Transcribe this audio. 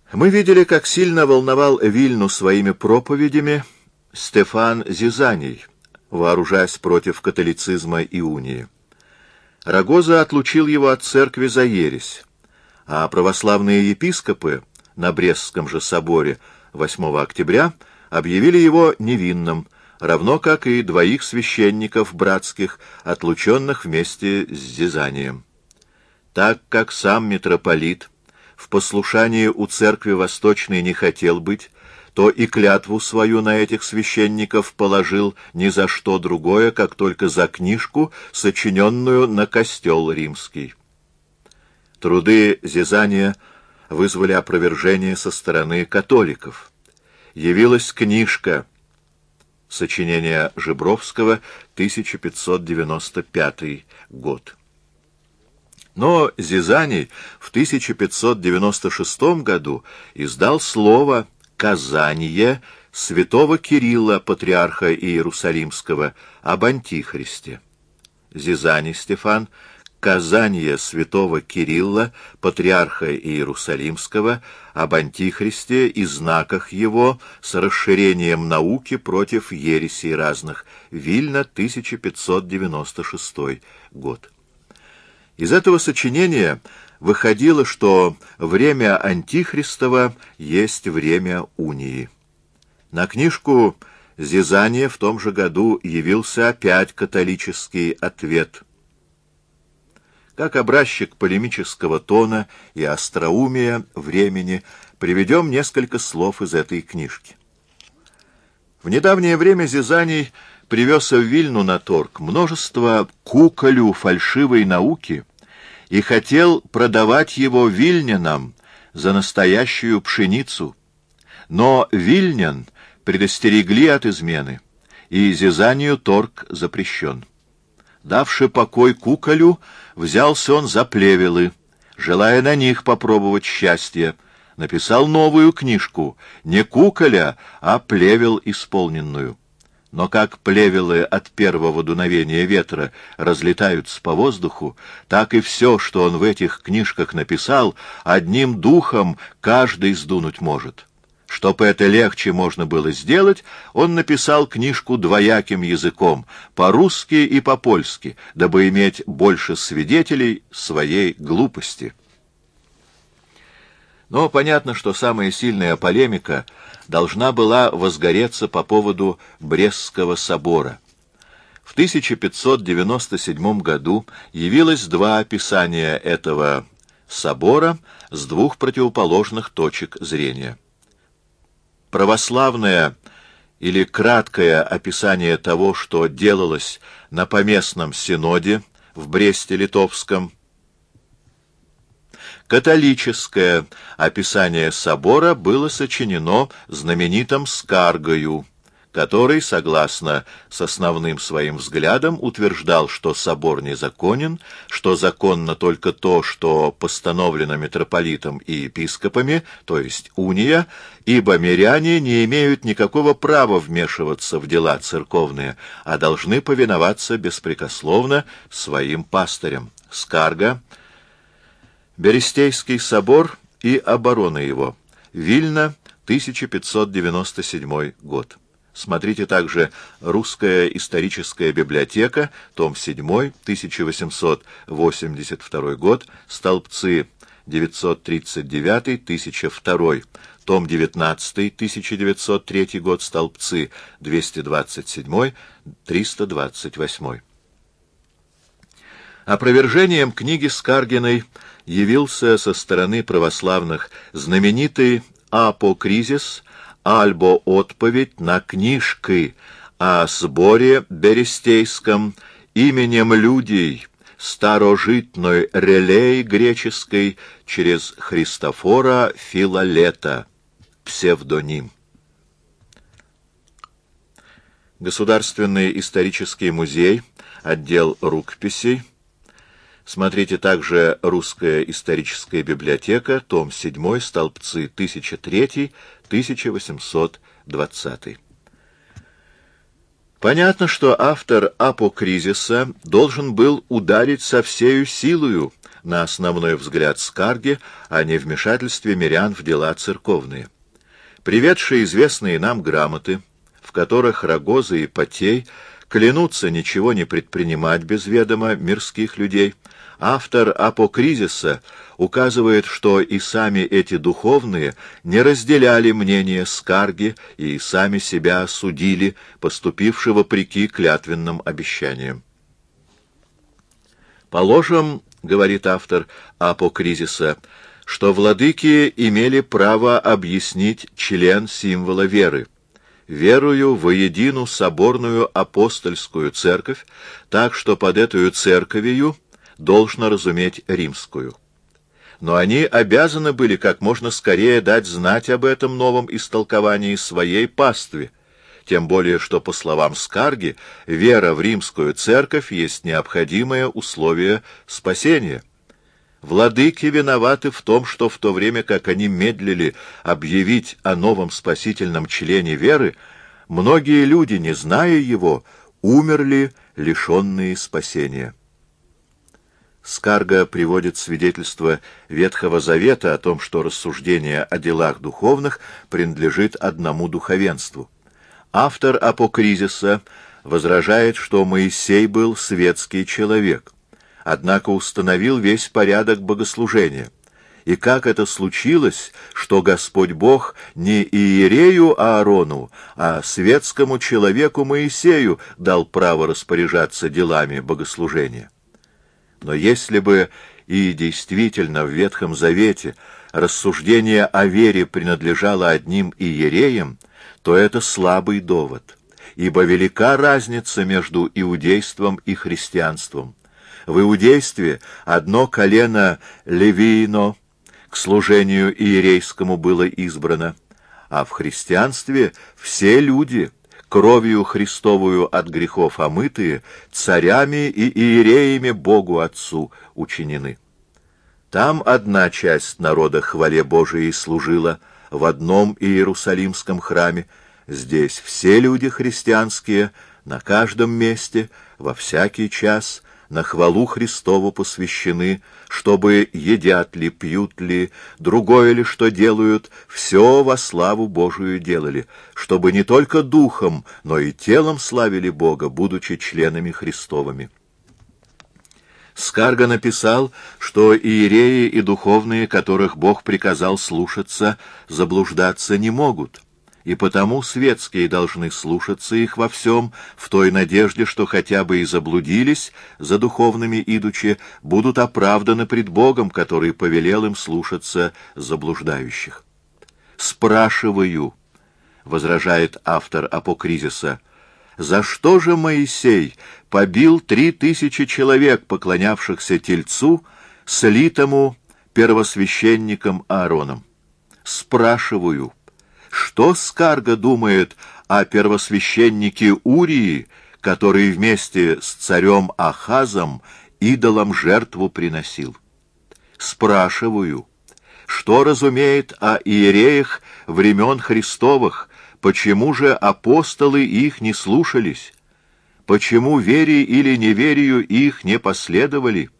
Мы видели, как сильно волновал Вильну своими проповедями Стефан Зизаний, вооружаясь против католицизма и унии. Рагоза отлучил его от церкви за ересь, а православные епископы на Брестском же соборе 8 октября объявили его невинным, равно как и двоих священников братских, отлученных вместе с Зизанием. Так как сам митрополит в послушании у церкви Восточной не хотел быть, то и клятву свою на этих священников положил ни за что другое, как только за книжку, сочиненную на костел римский. Труды Зизания вызвали опровержение со стороны католиков. Явилась книжка, сочинение Жибровского, 1595 год. Но Зизаний в 1596 году издал слово «Казание» святого Кирилла, патриарха Иерусалимского, об Антихристе. Зизаний Стефан, «Казание святого Кирилла, патриарха Иерусалимского, об Антихристе и знаках его с расширением науки против ересей разных», Вильна, 1596 год. Из этого сочинения выходило, что время Антихристова есть время унии. На книжку Зизания в том же году явился опять католический ответ. Как образчик полемического тона и остроумия времени приведем несколько слов из этой книжки. В недавнее время Зизаний привез в Вильну на торг множество куколю фальшивой науки и хотел продавать его вильнянам за настоящую пшеницу. Но вильнян предостерегли от измены, и Зизанию торг запрещен. Давши покой куколю, взялся он за плевелы, желая на них попробовать счастье, написал новую книжку, не куколя, а плевел исполненную. Но как плевелы от первого дуновения ветра разлетаются по воздуху, так и все, что он в этих книжках написал, одним духом каждый сдунуть может. Чтоб это легче можно было сделать, он написал книжку двояким языком, по-русски и по-польски, дабы иметь больше свидетелей своей глупости. Но понятно, что самая сильная полемика должна была возгореться по поводу Брестского собора. В 1597 году явилось два описания этого собора с двух противоположных точек зрения. Православное или краткое описание того, что делалось на поместном синоде в Бресте-Литовском, католическое описание собора было сочинено знаменитым Скаргою, который, согласно с основным своим взглядом, утверждал, что собор незаконен, что законно только то, что постановлено митрополитом и епископами, то есть уния, ибо миряне не имеют никакого права вмешиваться в дела церковные, а должны повиноваться беспрекословно своим пастырям. Скарга, Берестейский собор и оборона его. Вильна, 1597 год. Смотрите также «Русская историческая библиотека», том 7, 1882 год, столбцы 939-1002, том 19, 1903 год, столбцы 227-328. Опровержением книги Скаргиной явился со стороны православных знаменитый апокризис альбо отповедь на книжки о соборе Берестейском именем людей старожитной релей греческой через Христофора Филолета, псевдоним. Государственный исторический музей, отдел рукописей. Смотрите также «Русская историческая библиотека», том 7, столбцы 1003-1820. Понятно, что автор апокризиса должен был ударить со всею силою на основной взгляд скарги о невмешательстве мирян в дела церковные. Приведшие известные нам грамоты, в которых Рогоза и Потей клянутся ничего не предпринимать без ведома мирских людей, автор Апокризиса указывает, что и сами эти духовные не разделяли мнение скарги и сами себя осудили, поступивши вопреки клятвенным обещаниям. Положим, говорит автор Апокризиса, что владыки имели право объяснить член символа веры, верую во едину соборную апостольскую церковь, так что под эту церковью должно разуметь римскую. Но они обязаны были как можно скорее дать знать об этом новом истолковании своей пастве, тем более что, по словам скарги, вера в римскую церковь есть необходимое условие спасения. Владыки виноваты в том, что в то время, как они медлили объявить о новом спасительном члене веры, многие люди, не зная его, умерли, лишенные спасения. Скарга приводит свидетельство Ветхого Завета о том, что рассуждение о делах духовных принадлежит одному духовенству. Автор Апокризиса возражает, что Моисей был светский человек, однако установил весь порядок богослужения. И как это случилось, что Господь Бог не иерею Аарону, а светскому человеку Моисею дал право распоряжаться делами богослужения? Но если бы и действительно в Ветхом Завете рассуждение о вере принадлежало одним иереям, то это слабый довод, ибо велика разница между иудейством и христианством. В иудействе одно колено Левиино к служению иерейскому было избрано, а в христианстве все люди, кровью Христовую от грехов омытые, царями и иереями Богу Отцу учинены. Там одна часть народа хвале Божией служила в одном Иерусалимском храме, здесь все люди христианские на каждом месте, во всякий час, на хвалу Христову посвящены, чтобы едят ли, пьют ли, другое ли что делают, все во славу Божию делали, чтобы не только духом, но и телом славили Бога, будучи членами Христовыми. Скарга написал, что иереи и духовные, которых Бог приказал слушаться, заблуждаться не могут, и потому светские должны слушаться их во всем, в той надежде, что хотя бы и заблудились за духовными идучи, будут оправданы пред Богом, который повелел им слушаться заблуждающих. «Спрашиваю», — возражает автор Апокризиса, — «за что же Моисей побил 3000 человек, поклонявшихся тельцу, слитому первосвященником Аароном? Спрашиваю, что скарга думает о первосвященнике Урии, который вместе с царем Ахазом идолам жертву приносил? Спрашиваю, что разумеет о иереях времен Христовых, почему же апостолы их не слушались? Почему вере или неверию их не последовали?